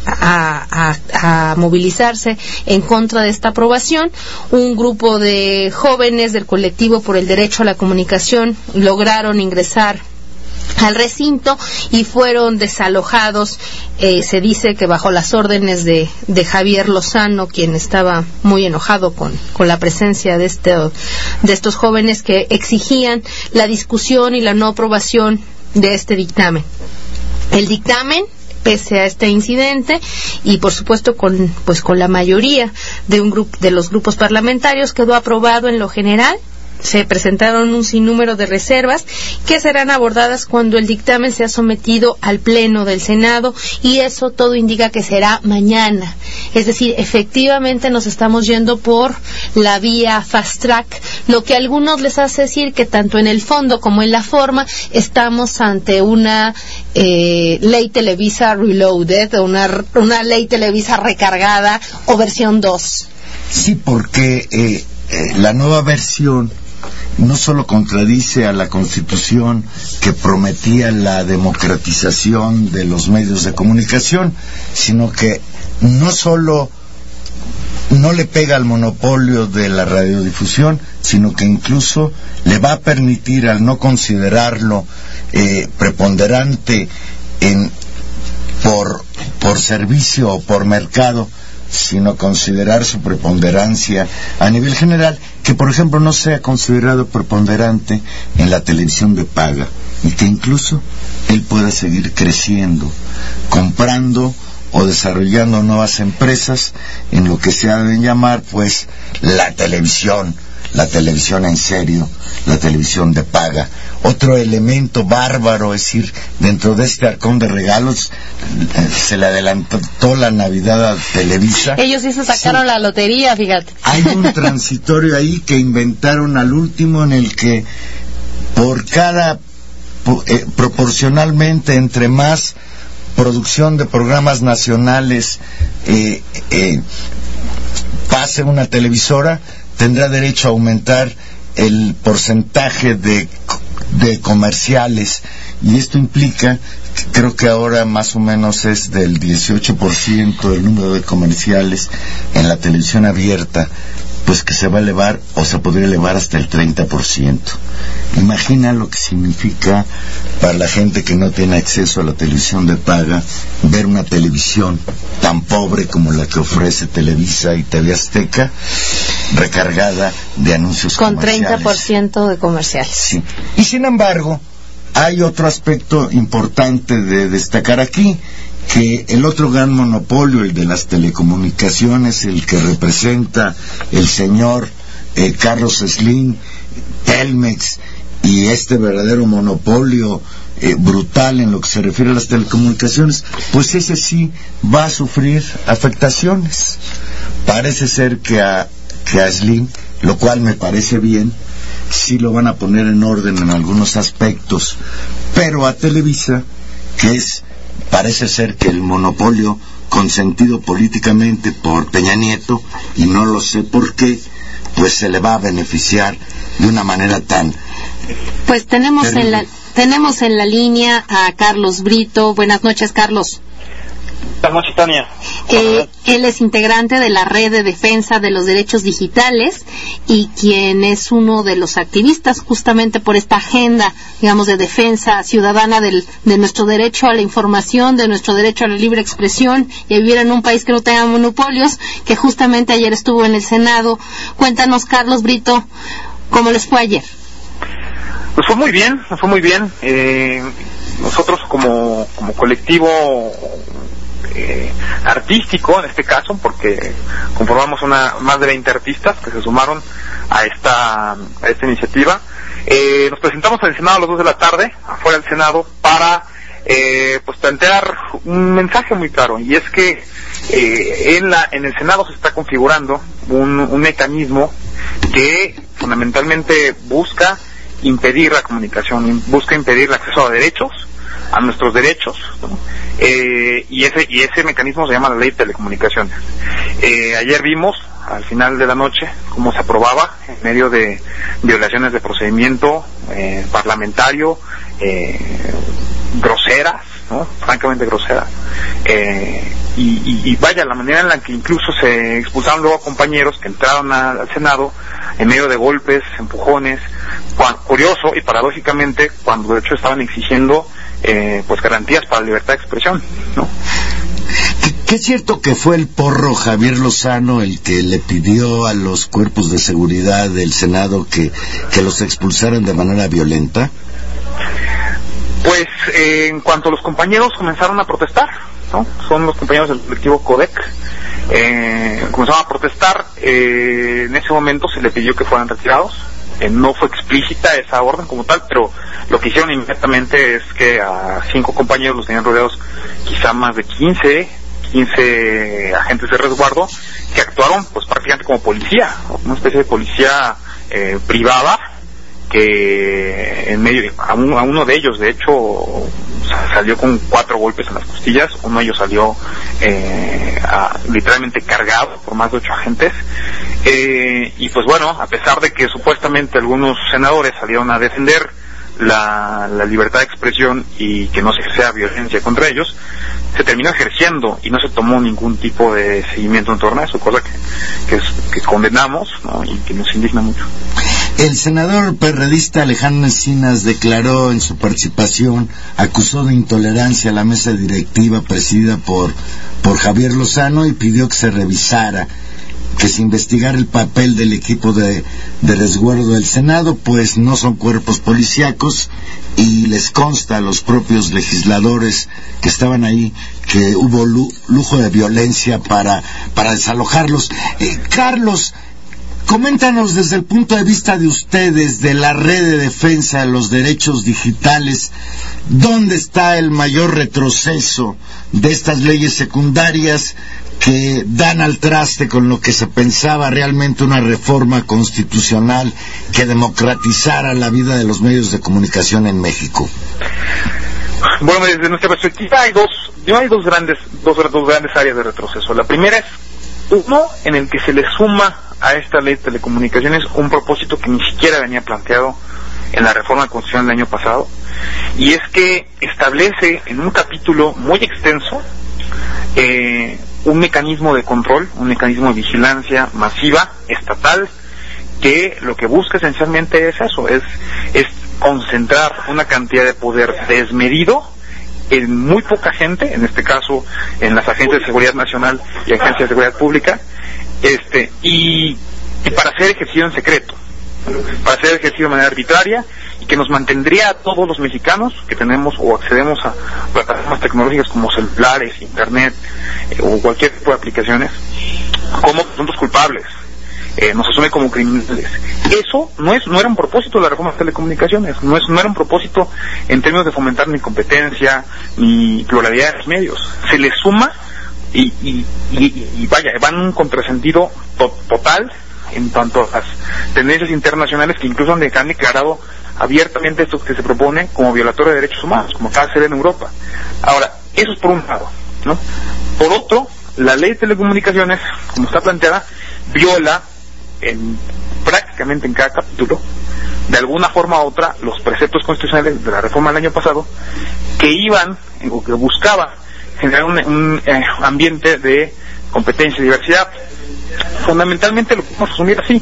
a movilizarse en contra de esta aprobación. Un grupo de jóvenes del colectivo por el derecho a la comunicación lograron ingresar al recinto y fueron desalojados, se dice que bajo las órdenes de Javier Lozano, quien estaba muy enojado con la presencia de estos jóvenes que exigían la discusión y la no aprobación de este dictamen. El dictamen, pese a este incidente y por supuesto con la mayoría de los grupos parlamentarios, quedó aprobado en lo general. Se presentaron un sinnúmero de reservas que serán abordadas cuando el dictamen sea sometido al Pleno del Senado, y eso todo indica que será mañana. Es decir, efectivamente nos estamos yendo por la vía fast track, lo que a algunos les hace decir que tanto en el fondo como en la forma estamos ante una ley Televisa reloaded, una ley Televisa recargada o versión 2. Sí, porque la nueva versión no solo contradice a la Constitución, que prometía la democratización de los medios de comunicación, sino que no solo no le pega al monopolio de la radiodifusión, sino que incluso le va a permitir, al no considerarlo preponderante por servicio o por mercado, sino considerar su preponderancia a nivel general, que por ejemplo no sea considerado preponderante en la televisión de paga, y que incluso él pueda seguir creciendo, comprando o desarrollando nuevas empresas en lo que se ha de llamar pues la televisión en serio, la televisión de paga. Otro elemento bárbaro, es decir, dentro de este arcón de regalos se le adelantó la Navidad a Televisa. Ellos sí se sacaron la lotería, fíjate. Hay un transitorio ahí que inventaron al último, en el que por cada proporcionalmente, entre más producción de programas nacionales pase una televisora, tendrá derecho a aumentar el porcentaje de comerciales, y esto implica, creo que ahora más o menos es del 18% del número de comerciales en la televisión abierta, pues que se va a elevar, o se podría elevar hasta el 30%. Imagina lo que significa para la gente que no tiene acceso a la televisión de paga ver una televisión tan pobre como la que ofrece Televisa y TV Azteca, recargada de anuncios con comerciales. 30% de comerciales. Sí. Y sin embargo, hay otro aspecto importante de destacar aquí, que el otro gran monopolio, el de las telecomunicaciones, el que representa el señor Carlos Slim, Telmex, y este verdadero monopolio brutal en lo que se refiere a las telecomunicaciones, pues ese sí va a sufrir afectaciones. Parece ser que a Slim, lo cual me parece bien, sí lo van a poner en orden en algunos aspectos, pero a Televisa, que parece ser que el monopolio consentido políticamente por Peña Nieto, y no lo sé por qué, pues se le va a beneficiar de una manera tan... Pues tenemos en la línea a Carlos Brito. Buenas noches, Carlos. Buenas noches, Tania. Él es integrante de la Red de Defensa de los Derechos Digitales y quien es uno de los activistas justamente por esta agenda, digamos, de defensa ciudadana de nuestro derecho a la información, de nuestro derecho a la libre expresión y a vivir en un país que no tenga monopolios, que justamente ayer estuvo en el Senado. Cuéntanos, Carlos Brito, ¿cómo les fue ayer? Nos fue muy bien, nosotros como colectivo artístico, en este caso, porque conformamos más de 20 artistas que se sumaron a esta iniciativa. Nos presentamos en el Senado a las 2 de la tarde, afuera del Senado, para pues plantear un mensaje muy claro, y es que en el Senado se está configurando un mecanismo que fundamentalmente busca impedir la comunicación, busca impedir el acceso a derechos, a nuestros derechos, ¿no? Y ese mecanismo se llama la Ley de Telecomunicaciones. Ayer vimos, al final de la noche, cómo se aprobaba en medio de violaciones de procedimiento parlamentario, groseras, ¿no? Francamente groseras. Y vaya, la manera en la que incluso se expulsaron luego compañeros que entraron al Senado en medio de golpes, empujones, curioso y paradójicamente cuando de hecho estaban exigiendo pues garantías para la libertad de expresión, ¿no? ¿Qué es cierto que fue el porro Javier Lozano el que le pidió a los cuerpos de seguridad del Senado que los expulsaran de manera violenta? Pues en cuanto los compañeros comenzaron a protestar, ¿no? Son los compañeros del colectivo CODEC, comenzaron a protestar, en ese momento se le pidió que fueran retirados. No fue explícita esa orden como tal, pero lo que hicieron inmediatamente es que a 5 compañeros los tenían rodeados quizá más de 15 agentes de resguardo que actuaron pues prácticamente como policía, ¿no? Una especie de policía privada que en medio a uno de ellos de hecho salió con 4 golpes en las costillas, uno de ellos salió literalmente cargado por más de 8 agentes. Y pues bueno, a pesar de que supuestamente algunos senadores salieron a defender la libertad de expresión y que no se ejercía violencia contra ellos, se terminó ejerciendo y no se tomó ningún tipo de seguimiento en torno a eso, cosa que condenamos, ¿no? Y que nos indigna mucho. El senador perredista Alejandro Encinas declaró en su participación, acusó de intolerancia a la mesa directiva presidida por Javier Lozano y pidió que se revisara. que se investigara el papel del equipo de resguardo del Senado, pues no son cuerpos policíacos y les consta a los propios legisladores que estaban ahí que hubo lujo de violencia para desalojarlos. Carlos, coméntanos desde el punto de vista de ustedes, de la Red de Defensa de los Derechos Digitales, ¿dónde está el mayor retroceso de estas leyes secundarias que dan al traste con lo que se pensaba realmente una reforma constitucional que democratizara la vida de los medios de comunicación en México? Bueno, desde nuestra perspectiva hay dos grandes áreas de retroceso. La primera es uno en el que se le suma a esta ley de telecomunicaciones un propósito que ni siquiera venía planteado en la reforma constitucional del año pasado, y es que establece en un capítulo muy extenso un mecanismo de control, un mecanismo de vigilancia masiva, estatal, que lo que busca esencialmente es eso, es concentrar una cantidad de poder desmedido en muy poca gente, en este caso en las agencias de seguridad nacional y agencias de seguridad pública, y para ser ejercido en secreto, para ser ejercido de manera arbitraria, y que nos mantendría a todos los mexicanos que tenemos o accedemos a plataformas tecnológicas como celulares, internet o cualquier tipo de aplicaciones como presuntos culpables. Nos asume como criminales. Eso no era un propósito de la reforma de telecomunicaciones, no era un propósito en términos de fomentar ni competencia ni pluralidad de los medios. Se le suma y vaya, va en un contrasentido total en cuanto a las tendencias internacionales que incluso han declarado abiertamente esto que se propone como violatorio de derechos humanos, como acaba de ser en Europa. Ahora, eso es por un lado, ¿no? Por otro, la ley de telecomunicaciones, como está planteada, viola prácticamente en cada capítulo, de alguna forma u otra, los preceptos constitucionales de la reforma del año pasado, que iban, o que buscaban generar un ambiente de competencia y diversidad. Fundamentalmente lo podemos resumir así.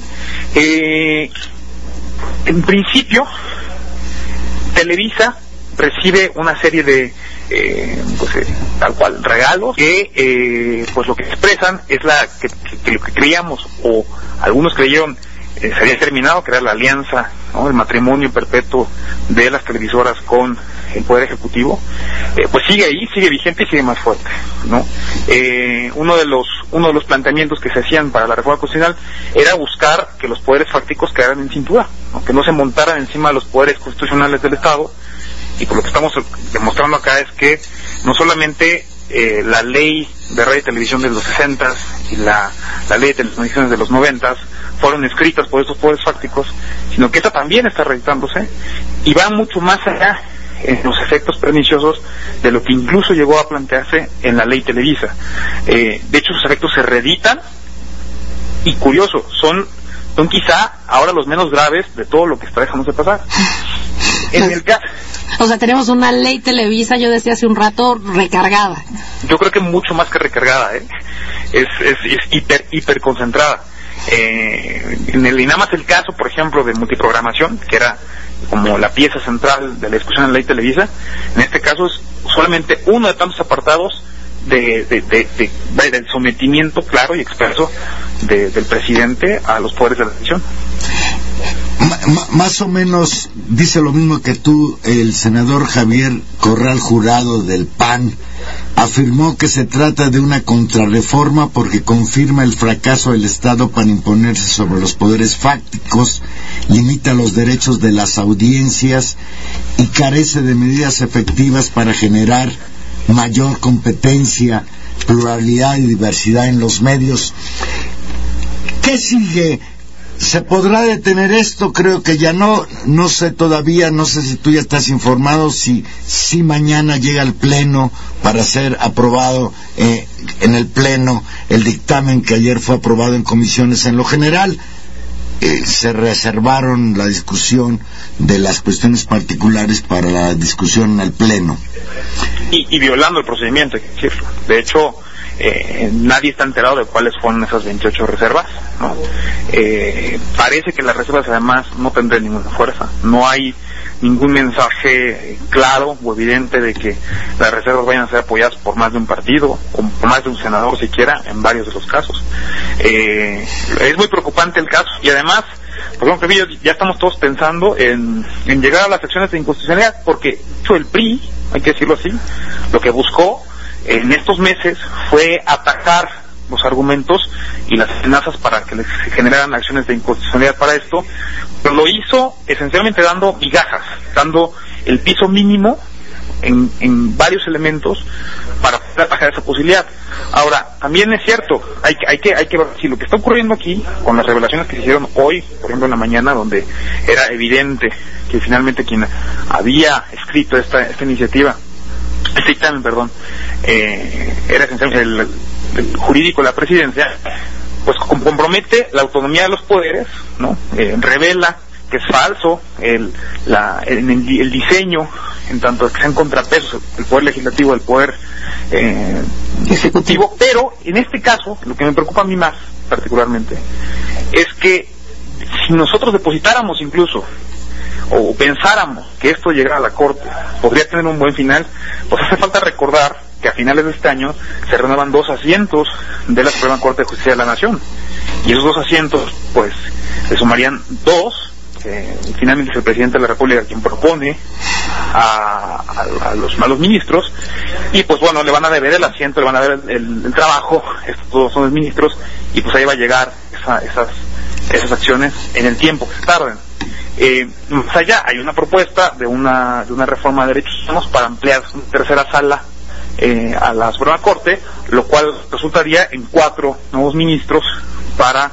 En principio, Televisa recibe una serie de tal cual regalos que pues lo que expresan es que lo que creíamos, o algunos creyeron se había terminado, que era la alianza, ¿no?, el matrimonio perpetuo de las televisoras con el Poder Ejecutivo, pues sigue ahí, sigue vigente y sigue más fuerte, ¿no? Uno de los planteamientos que se hacían para la reforma constitucional era buscar que los poderes fácticos quedaran en cintura, ¿no?, que no se montaran encima de los poderes constitucionales del Estado. Y por lo que estamos demostrando acá es que no solamente la ley de radio y televisión de los 60 y la ley de telecomunicaciones de los 90 fueron escritas por estos poderes fácticos, sino que esta también está reeditándose y va mucho más allá en los efectos perniciosos de lo que incluso llegó a plantearse en la ley Televisa. De hecho, sus efectos se reeditan y, curioso, son quizá ahora los menos graves de todo lo que está dejándose pasar. En el caso, o sea, tenemos una ley Televisa, yo decía hace un rato, recargada. Yo creo que mucho más que recargada, es hiper concentrada. Y nada más el caso, por ejemplo, de multiprogramación, que era como la pieza central de la discusión en la ley Televisa, en este caso es solamente uno de tantos apartados del sometimiento claro y expreso del presidente a los poderes de la nación. Más o menos dice lo mismo que tú. El senador Javier Corral Jurado del PAN afirmó que se trata de una contrarreforma porque confirma el fracaso del Estado para imponerse sobre los poderes fácticos, limita los derechos de las audiencias y carece de medidas efectivas para generar mayor competencia, pluralidad y diversidad en los medios. ¿Qué sigue? ¿Se podrá detener esto? Creo que ya no sé todavía, no sé si tú ya estás informado, si mañana llega al Pleno para ser aprobado en el Pleno el dictamen que ayer fue aprobado en comisiones. En lo general, se reservaron la discusión de las cuestiones particulares para la discusión en el Pleno. Y violando el procedimiento, hay que decirlo. De hecho, nadie está enterado de cuáles fueron esas 28 reservas, ¿no? Parece que las reservas además no tendrán ninguna fuerza, no hay ningún mensaje claro o evidente de que las reservas vayan a ser apoyadas por más de un partido o por más de un senador siquiera en varios de los casos. Es muy preocupante el caso y además, por ejemplo, ya estamos todos pensando en llegar a las acciones de inconstitucionalidad, porque el PRI, hay que decirlo así, lo que buscó en estos meses fue atacar los argumentos y las amenazas para que les generaran acciones de inconstitucionalidad para esto, pero lo hizo esencialmente dando migajas, dando el piso mínimo en varios elementos para poder atajar esa posibilidad. Ahora, también es cierto, hay que ver si lo que está ocurriendo aquí, con las revelaciones que se hicieron hoy, por ejemplo en la mañana, donde era evidente que finalmente quien había escrito esta iniciativa, este dictamen, era esencialmente el jurídico de la presidencia, pues compromete la autonomía de los poderes, ¿no? Revela que es falso el diseño, en tanto que sean contrapesos el poder legislativo del poder ejecutivo, pero en este caso, lo que me preocupa a mí más particularmente, es que si nosotros depositáramos incluso o pensáramos que esto llegara a la Corte, podría tener un buen final, pues hace falta recordar que a finales de este año se renuevan 2 asientos de la Suprema Corte de Justicia de la Nación, y esos 2 asientos pues le sumarían 2, finalmente es el presidente de la República quien propone a los ministros, y pues bueno, le van a deber el asiento, le van a deber el trabajo, estos 2 son los ministros, y pues ahí va a llegar esas acciones en el tiempo que se tarden. Más allá hay una propuesta de una reforma de derechos humanos para ampliar una tercera sala a la Suprema Corte, lo cual resultaría en 4 nuevos ministros para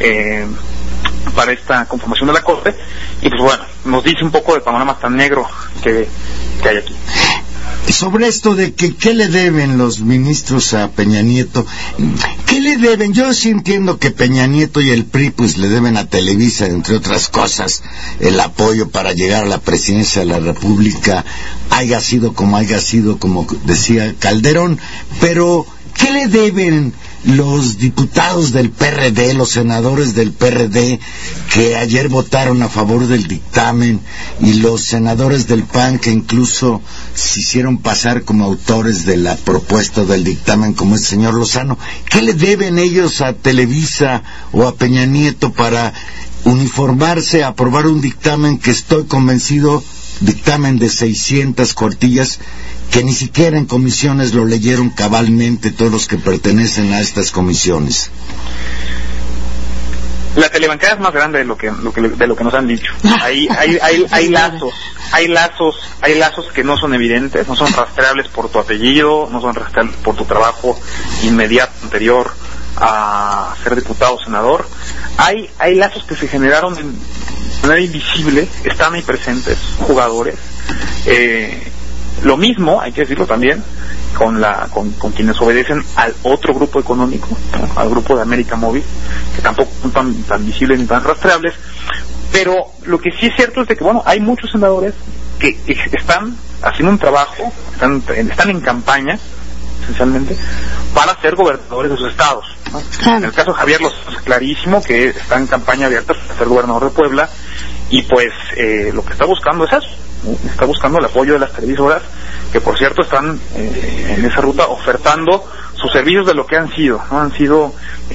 esta conformación de la Corte, y pues bueno, nos dice un poco del panorama tan negro que hay aquí. Sobre esto de que qué le deben los ministros a Peña Nieto, ¿qué le deben? Yo sí entiendo que Peña Nieto y el PRI pues le deben a Televisa, entre otras cosas, el apoyo para llegar a la presidencia de la República, haya sido, como decía Calderón, pero ¿qué le deben los diputados del PRD, los senadores del PRD que ayer votaron a favor del dictamen, y los senadores del PAN que incluso se hicieron pasar como autores de la propuesta del dictamen, como el señor Lozano? ¿Qué le deben ellos a Televisa o a Peña Nieto para uniformarse, aprobar un dictamen que estoy convencido, dictamen de 600 cuartillas, que ni siquiera en comisiones lo leyeron cabalmente todos los que pertenecen a estas comisiones? La telebancada es más grande de lo que nos han dicho. Hay lazos que no son evidentes, no son rastreables por tu apellido, no son rastreables por tu trabajo inmediato anterior a ser diputado o senador. Hay lazos que se generaron de manera invisible, están ahí presentes, jugadores. Lo mismo, hay que decirlo también, con quienes obedecen al otro grupo económico, ¿no? Al grupo de América Móvil, que tampoco son tan visibles ni tan rastreables. Pero lo que sí es cierto es de que, bueno, hay muchos senadores que están haciendo un trabajo, están en campaña, esencialmente, para ser gobernadores de sus estados, ¿no? Claro. En el caso de Javier Lozano es clarísimo que está en campaña abierta para ser gobernador de Puebla, y pues lo que está buscando es eso, ¿no? Está buscando el apoyo de las televisoras, que por cierto están en esa ruta ofertando sus servicios de lo que han sido, ¿no? Han sido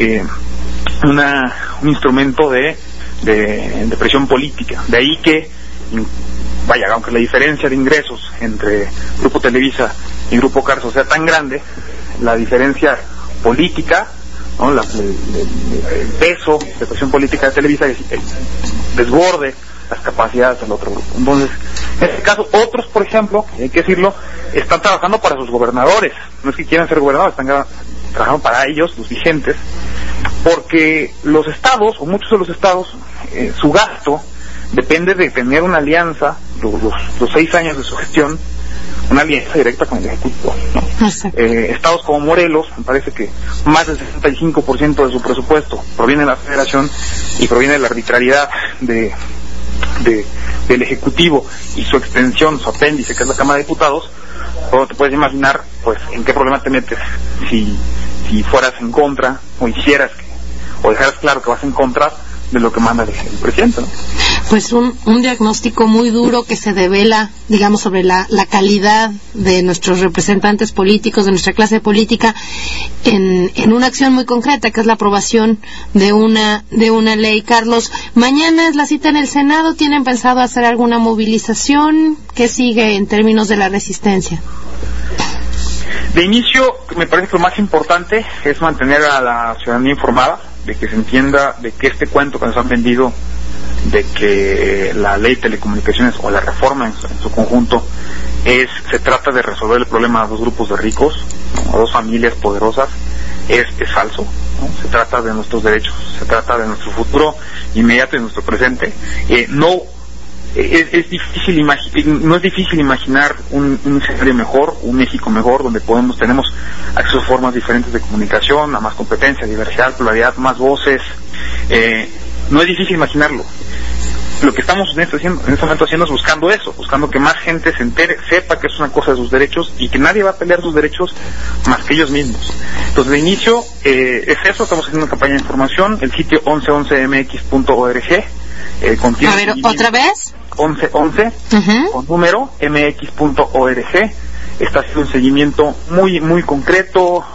un instrumento de presión política. De ahí que, vaya, aunque la diferencia de ingresos entre Grupo Televisa y Grupo Carso sea tan grande, la diferencia política, ¿no? El peso de presión política de Televisa desborde las capacidades del otro grupo. Entonces, en este caso, otros, por ejemplo, hay que decirlo, están trabajando para sus gobernadores. No es que quieran ser gobernadores, están trabajando para ellos, los vigentes, porque los estados, o muchos de los estados, su gasto depende de tener una alianza, los 6 años de su gestión, una alianza directa con el Ejecutivo, ¿no? Estados como Morelos, me parece que más del 65% de su presupuesto proviene de la Federación y proviene de la arbitrariedad del Ejecutivo y su extensión, su apéndice, que es la Cámara de Diputados. Bueno, te puedes imaginar pues en qué problema te metes si si fueras en contra o hicieras o dejaras claro que vas en contra de lo que manda el presidente, ¿no? Pues un diagnóstico muy duro que se devela, digamos, sobre la calidad de nuestros representantes políticos, de nuestra clase política, en una acción muy concreta, que es la aprobación de una ley. Carlos, mañana es la cita en el Senado. ¿Tienen pensado hacer alguna movilización? ¿Qué sigue en términos de la resistencia? De inicio, me parece que lo más importante es mantener a la ciudadanía informada, de que se entienda de que este cuento que nos han vendido de que la ley de telecomunicaciones o la reforma en su conjunto se trata de resolver el problema a dos grupos de ricos, ¿no?, a dos familias poderosas, es falso, ¿no? Se trata de nuestros derechos, se trata de nuestro futuro inmediato y nuestro presente. No es difícil imaginar un escenario mejor, un México mejor, donde tenemos acceso a formas diferentes de comunicación, a más competencia, diversidad, pluralidad, más voces. No es difícil imaginarlo. Lo que estamos en este momento haciendo es buscando que más gente se entere, sepa que es una cosa de sus derechos y que nadie va a pelear sus derechos más que ellos mismos. Entonces, de inicio, es eso. Estamos haciendo una campaña de información. El sitio 1111mx.org contiene... A ver, ¿otra vez? 1111, con número, mx.org. Está haciendo un seguimiento muy concreto,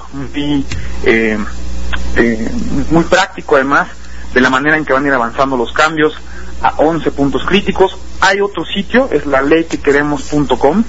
muy práctico, además, de la manera en que van a ir avanzando los cambios a 11 puntos críticos. Hay otro sitio, es la leyquequeremos.com,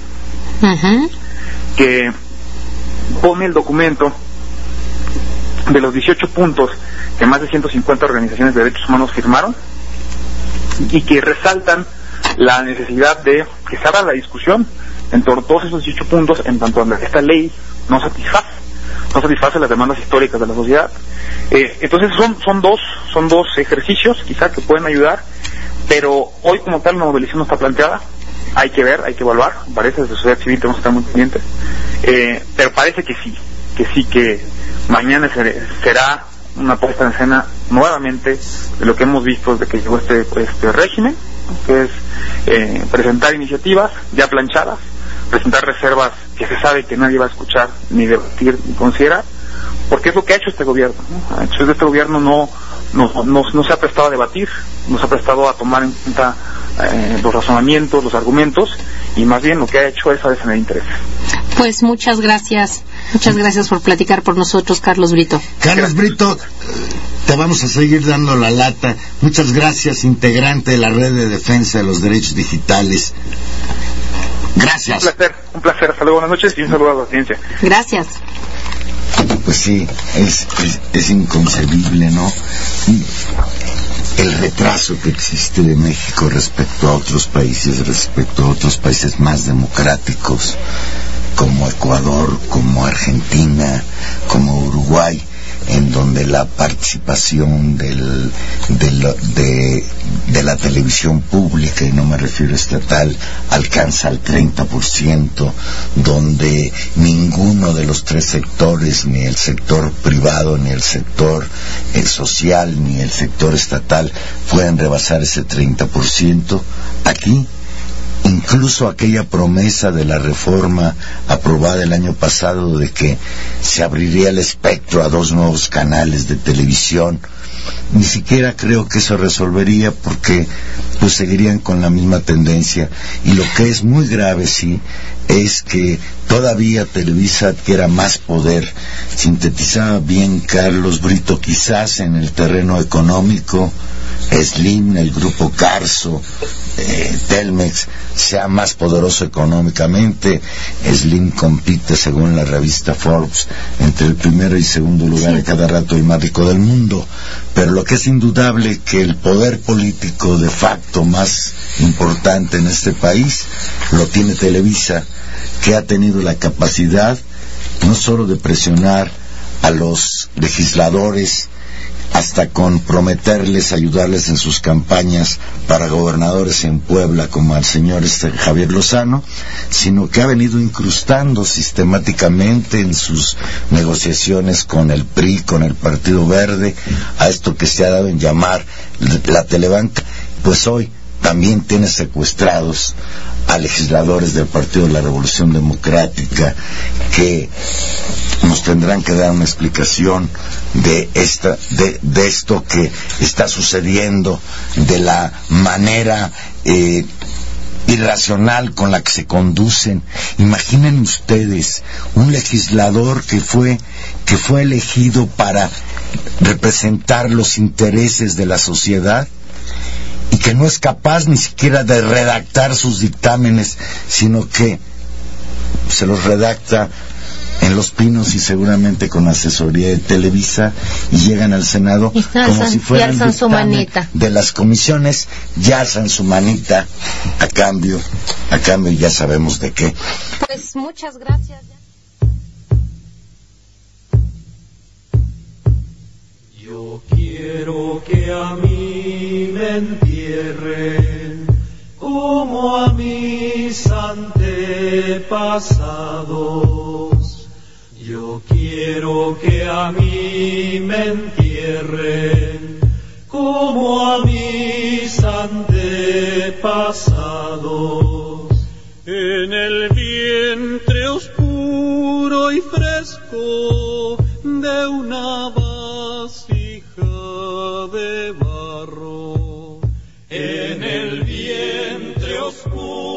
que pone el documento de los 18 puntos que más de 150 organizaciones de derechos humanos firmaron y que resaltan la necesidad de que se abra la discusión en torno a todos esos 18 puntos, en tanto a esta ley no satisface las demandas históricas de la sociedad. Entonces son dos ejercicios quizá que pueden ayudar, pero hoy como tal la movilización no está planteada. Hay que ver, hay que evaluar. Parece desde la sociedad civil tenemos que estar muy pendientes, pero parece que mañana será una puesta en escena nuevamente de lo que hemos visto desde que llegó este régimen, que es presentar iniciativas ya planchadas, presentar reservas que se sabe que nadie va a escuchar, ni debatir, ni considerar, porque es lo que ha hecho este gobierno, ¿no? Este gobierno no se ha prestado a debatir, no se ha prestado a tomar en cuenta los razonamientos, los argumentos, y más bien lo que ha hecho es a defender intereses. Pues muchas gracias por platicar por nosotros, Carlos Brito. Carlos Brito, te vamos a seguir dando la lata. Muchas gracias, integrante de la Red de Defensa de los Derechos Digitales. Gracias. Un placer. Hasta luego, buenas noches y un saludo a la audiencia. Gracias. Pues sí, es inconcebible, ¿no? El retraso que existe de México respecto a otros países más democráticos, como Ecuador, como Argentina, como Uruguay, en donde la participación de la televisión pública, y no me refiero a estatal, alcanza el 30%, donde ninguno de los tres sectores, ni el sector privado, ni el sector social, ni el sector estatal, pueden rebasar ese 30%. Aquí, incluso aquella promesa de la reforma aprobada el año pasado de que se abriría el espectro a 2 nuevos canales de televisión, ni siquiera creo que eso resolvería, porque pues seguirían con la misma tendencia. Y lo que es muy grave, sí, es que todavía Televisa adquiera más poder. Sintetizaba bien Carlos Brito, quizás en el terreno económico, Slim, el grupo Carso, Telmex sea más poderoso económicamente. Slim compite, según la revista Forbes, entre el primero y segundo lugar de cada rato el más rico del mundo. Pero lo que es indudable, que el poder político de facto más importante en este país lo tiene Televisa, que ha tenido la capacidad no solo de presionar a los legisladores, hasta con prometerles ayudarles en sus campañas para gobernadores en Puebla, como al señor Javier Lozano, sino que ha venido incrustando sistemáticamente en sus negociaciones con el PRI, con el Partido Verde, a esto que se ha dado en llamar la telebanca. Pues hoy también tiene secuestrados a legisladores del Partido de la Revolución Democrática que nos tendrán que dar una explicación de esto que está sucediendo, de la manera irracional con la que se conducen. Imaginen ustedes un legislador que fue elegido para representar los intereses de la sociedad y que no es capaz ni siquiera de redactar sus dictámenes, sino que se los redacta en Los Pinos y seguramente con asesoría de Televisa, y llegan al Senado como si fueran dictamen de las comisiones, ya alzan su manita a cambio ya sabemos de qué. Pues muchas gracias. Yo quiero que a mí me entierren como a mis antepasados. Yo quiero que a mí me entierren como a mis antepasados. En el vientre oscuro y fresco de una vasija de barro. En el vientre oscuro